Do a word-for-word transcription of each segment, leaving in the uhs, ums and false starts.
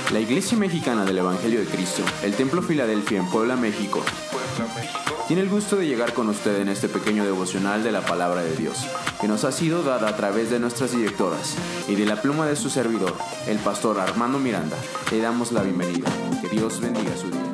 La Iglesia Mexicana del Evangelio de Cristo, el Templo Filadelfia en Puebla, México, tiene el gusto de llegar con usted en este pequeño devocional de la Palabra de Dios, que nos ha sido dada a través de nuestras directoras y de la pluma de su servidor, el pastor Armando Miranda. Le damos la bienvenida. Que Dios bendiga su día.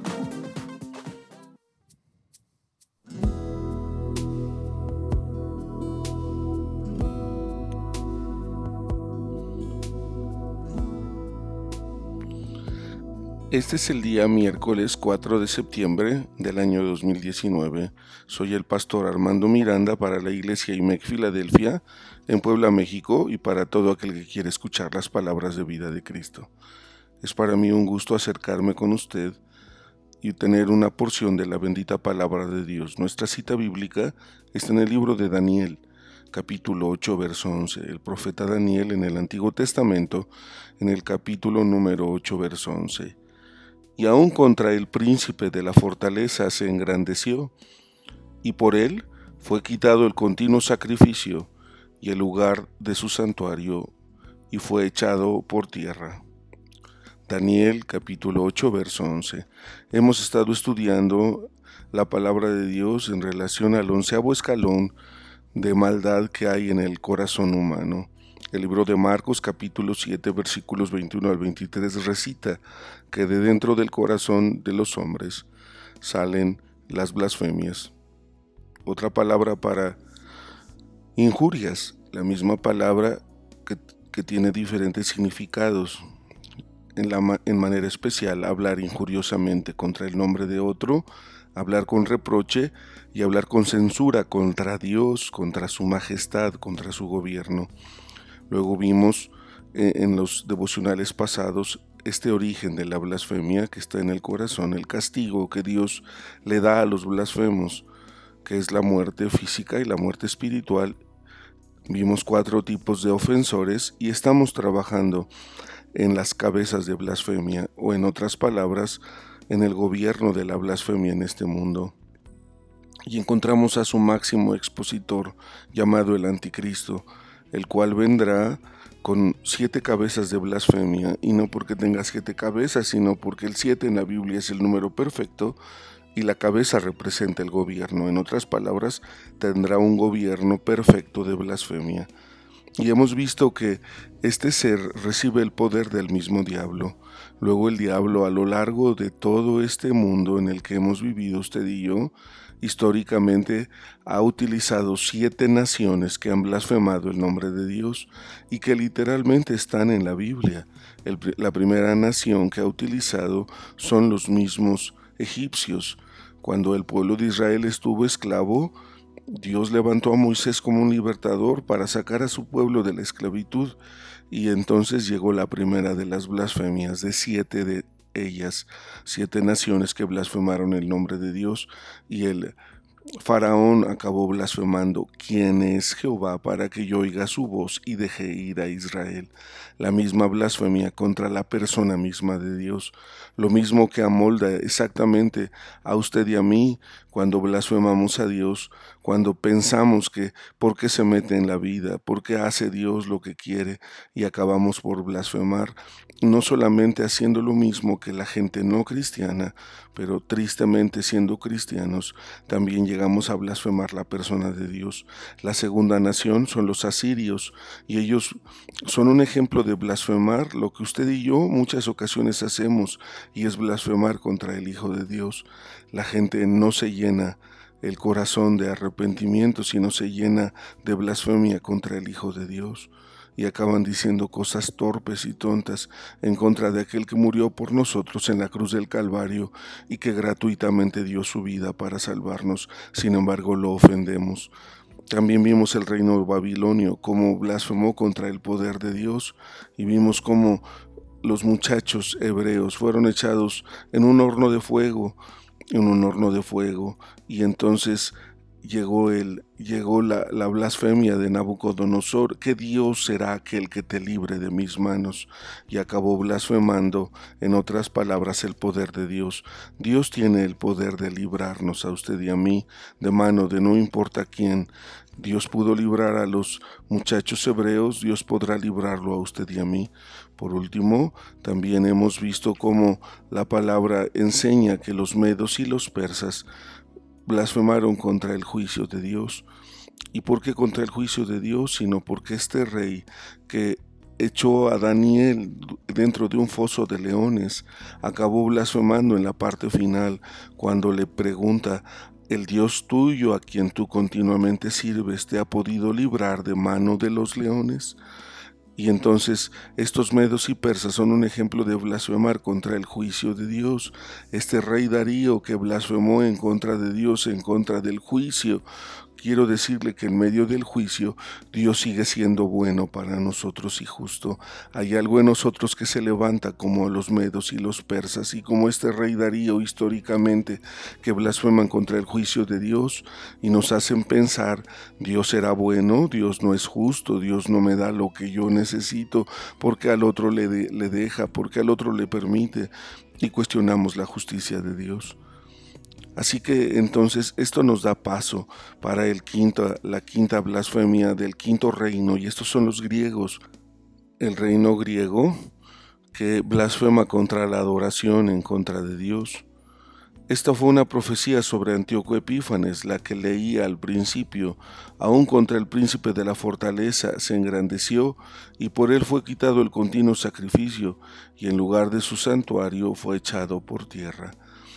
Este es el día miércoles cuatro de septiembre del año dos mil diecinueve. Soy el pastor Armando Miranda para la Iglesia I M E C Filadelfia en Puebla, México, y para todo aquel que quiere escuchar las palabras de vida de Cristo. Es para mí un gusto acercarme con usted y tener una porción de la bendita palabra de Dios. Nuestra cita bíblica está en el libro de Daniel, capítulo ocho, verso once. El profeta Daniel en el Antiguo Testamento, en el capítulo número ocho, verso once. Y aun contra el príncipe de la fortaleza se engrandeció, y por él fue quitado el continuo sacrificio y el lugar de su santuario, y fue echado por tierra. Daniel capítulo ocho, verso once. Hemos estado estudiando la palabra de Dios en relación al onceavo escalón de maldad que hay en el corazón humano. El libro de Marcos capítulo siete, versículos veintiuno al veintitrés recita que de dentro del corazón de los hombres salen las blasfemias. Otra palabra para injurias, la misma palabra que, que tiene diferentes significados. En, la, en manera especial, hablar injuriosamente contra el nombre de otro, hablar con reproche y hablar con censura contra Dios, contra su majestad, contra su gobierno. Luego vimos eh, en los devocionales pasados este origen de la blasfemia que está en el corazón, el castigo que Dios le da a los blasfemos, que es la muerte física y la muerte espiritual. Vimos cuatro tipos de ofensores y estamos trabajando en las cabezas de blasfemia, o en otras palabras, en el gobierno de la blasfemia en este mundo. Y encontramos a su máximo expositor, llamado el Anticristo, el cual vendrá con siete cabezas de blasfemia, y no porque tenga siete cabezas, sino porque el siete en la Biblia es el número perfecto, y la cabeza representa el gobierno. En otras palabras, tendrá un gobierno perfecto de blasfemia. Y hemos visto que este ser recibe el poder del mismo diablo. Luego el diablo, a lo largo de todo este mundo en el que hemos vivido usted y yo, históricamente ha utilizado siete naciones que han blasfemado el nombre de Dios y que literalmente están en la Biblia. El, la primera nación que ha utilizado son los mismos egipcios. Cuando el pueblo de Israel estuvo esclavo, Dios levantó a Moisés como un libertador para sacar a su pueblo de la esclavitud, y entonces llegó la primera de las blasfemias, de siete de ellas, siete naciones que blasfemaron el nombre de Dios, y el Faraón acabó blasfemando: ¿quién es Jehová para que yo oiga su voz y deje ir a Israel? La misma blasfemia contra la persona misma de Dios, lo mismo que amolda exactamente a usted y a mí cuando blasfemamos a Dios, cuando pensamos que por qué se mete en la vida, por qué hace Dios lo que quiere, y acabamos por blasfemar, no solamente haciendo lo mismo que la gente no cristiana, pero tristemente siendo cristianos, también llegamos a blasfemar la persona de Dios. La segunda nación son los asirios, y ellos son un ejemplo de blasfemar lo que usted y yo muchas ocasiones hacemos, y es blasfemar contra el Hijo de Dios. La gente no se llena el corazón de arrepentimiento, sino se llena de blasfemia contra el Hijo de Dios, y acaban diciendo cosas torpes y tontas en contra de aquel que murió por nosotros en la cruz del Calvario y que gratuitamente dio su vida para salvarnos. Sin embargo, lo ofendemos. También vimos el reino babilonio, cómo blasfemó contra el poder de Dios, y vimos cómo los muchachos hebreos fueron echados en un horno de fuego, en un horno de fuego, y entonces llegó, el, llegó la, la blasfemia de Nabucodonosor: ¿qué Dios será aquel que te libre de mis manos? Y acabó blasfemando, en otras palabras, el poder de Dios. Dios tiene el poder de librarnos a usted y a mí de mano de no importa quién. Dios pudo librar a los muchachos hebreos, Dios podrá librarlo a usted y a mí. Por último, también hemos visto cómo la palabra enseña que los medos y los persas blasfemaron contra el juicio de Dios. ¿Y por qué contra el juicio de Dios? Sino porque este rey que echó a Daniel dentro de un foso de leones acabó blasfemando en la parte final cuando le pregunta: ¿el Dios tuyo, a quien tú continuamente sirves, te ha podido librar de mano de los leones? Y entonces estos medos y persas son un ejemplo de blasfemar contra el juicio de Dios. Este rey Darío que blasfemó en contra de Dios, en contra del juicio. Quiero decirle que en medio del juicio Dios sigue siendo bueno para nosotros y justo. Hay algo en nosotros que se levanta como los medos y los persas y como este rey Darío históricamente, que blasfeman contra el juicio de Dios y nos hacen pensar: Dios será bueno, Dios no es justo, Dios no me da lo que yo necesito, porque al otro le, de, le deja, porque al otro le permite, y cuestionamos la justicia de Dios. Así que entonces esto nos da paso para el quinto, la quinta blasfemia del quinto reino, y estos son los griegos. El reino griego que blasfema contra la adoración en contra de Dios. Esta fue una profecía sobre Antíoco Epífanes, la que leía al principio. Aún contra el príncipe de la fortaleza se engrandeció, y por él fue quitado el continuo sacrificio, y en lugar de su santuario fue echado por tierra.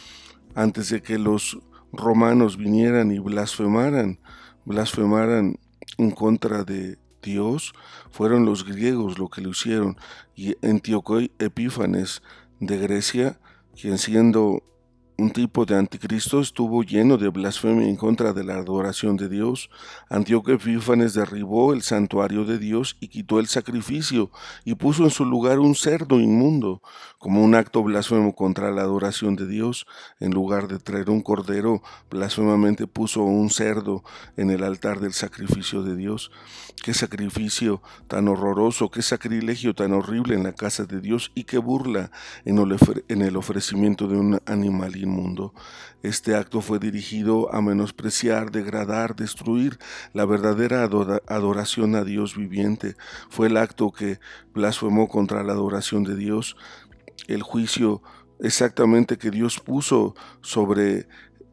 Antes de que los romanos vinieran y blasfemaran, blasfemaran en contra de Dios, fueron los griegos lo que lo hicieron. Y Antíoco Epífanes de Grecia, quien siendo un tipo de anticristo, estuvo lleno de blasfemia en contra de la adoración de Dios. Antíoco Epífanes derribó el santuario de Dios y quitó el sacrificio y puso en su lugar un cerdo inmundo, como un acto blasfemo contra la adoración de Dios. En lugar de traer un cordero, blasfemamente puso un cerdo en el altar del sacrificio de Dios. Qué sacrificio tan horroroso, qué sacrilegio tan horrible en la casa de Dios, y qué burla en el ofrecimiento de un animal inmundo. Este acto fue dirigido a menospreciar, degradar, destruir la verdadera adoración a Dios viviente. Fue el acto que blasfemó contra la adoración de Dios. El juicio exactamente que Dios puso sobre,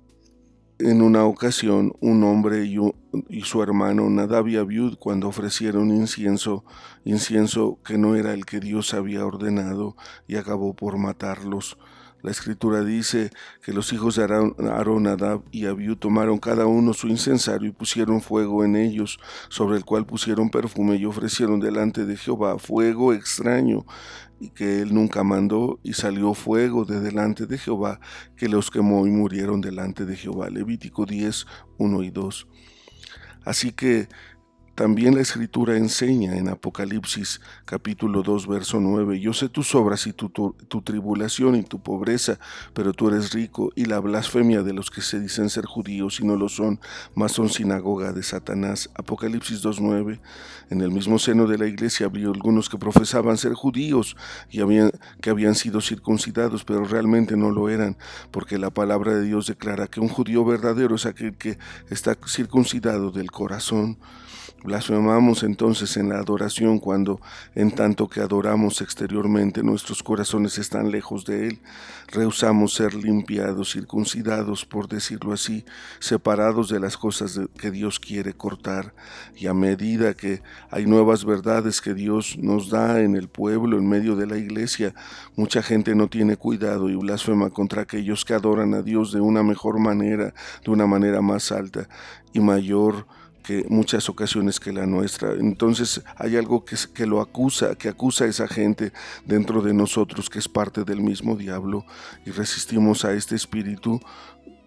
en una ocasión, un hombre y, un, y su hermano Nadab y Abiud, cuando ofrecieron incienso, incienso que no era el que Dios había ordenado, y acabó por matarlos. La Escritura dice que los hijos de Aarón, Nadab y Abiú, tomaron cada uno su incensario y pusieron fuego en ellos, sobre el cual pusieron perfume, y ofrecieron delante de Jehová fuego extraño, y que él nunca mandó, y salió fuego de delante de Jehová, que los quemó y murieron delante de Jehová. Levítico diez, uno y dos. Así que también la Escritura enseña en Apocalipsis capítulo dos, verso nueve: yo sé tus obras y tu, tu, tu tribulación y tu pobreza, pero tú eres rico, y la blasfemia de los que se dicen ser judíos y no lo son, mas son sinagoga de Satanás. Apocalipsis dos, nueve. En el mismo seno de la iglesia había algunos que profesaban ser judíos y habían, que habían sido circuncidados, pero realmente no lo eran, porque la palabra de Dios declara que un judío verdadero es aquel que está circuncidado del corazón. Blasfemamos entonces en la adoración cuando, en tanto que adoramos exteriormente, nuestros corazones están lejos de Él. Rehusamos ser limpiados, circuncidados, por decirlo así, separados de las cosas de, que Dios quiere cortar. Y a medida que hay nuevas verdades que Dios nos da en el pueblo, en medio de la iglesia, mucha gente no tiene cuidado y blasfema contra aquellos que adoran a Dios de una mejor manera, de una manera más alta y mayor que muchas ocasiones que la nuestra. Entonces hay algo que, que lo acusa, que acusa a esa gente dentro de nosotros, que es parte del mismo diablo, y resistimos a este espíritu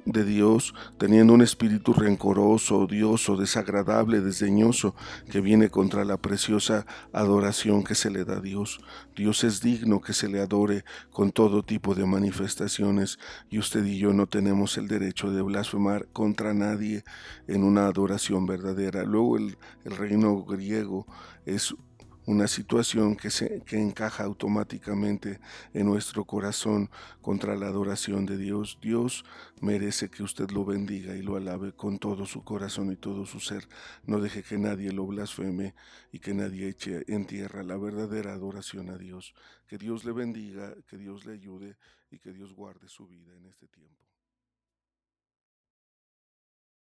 de Dios, teniendo un espíritu rencoroso, odioso, desagradable, desdeñoso, que viene contra la preciosa adoración que se le da a Dios. Dios es digno que se le adore con todo tipo de manifestaciones, y usted y yo no tenemos el derecho de blasfemar contra nadie en una adoración verdadera. Luego el, el reino griego es una situación que, se, que encaja automáticamente en nuestro corazón contra la adoración de Dios. Dios merece que usted lo bendiga y lo alabe con todo su corazón y todo su ser. No deje que nadie lo blasfeme y que nadie eche en tierra la verdadera adoración a Dios. Que Dios le bendiga, que Dios le ayude y que Dios guarde su vida en este tiempo.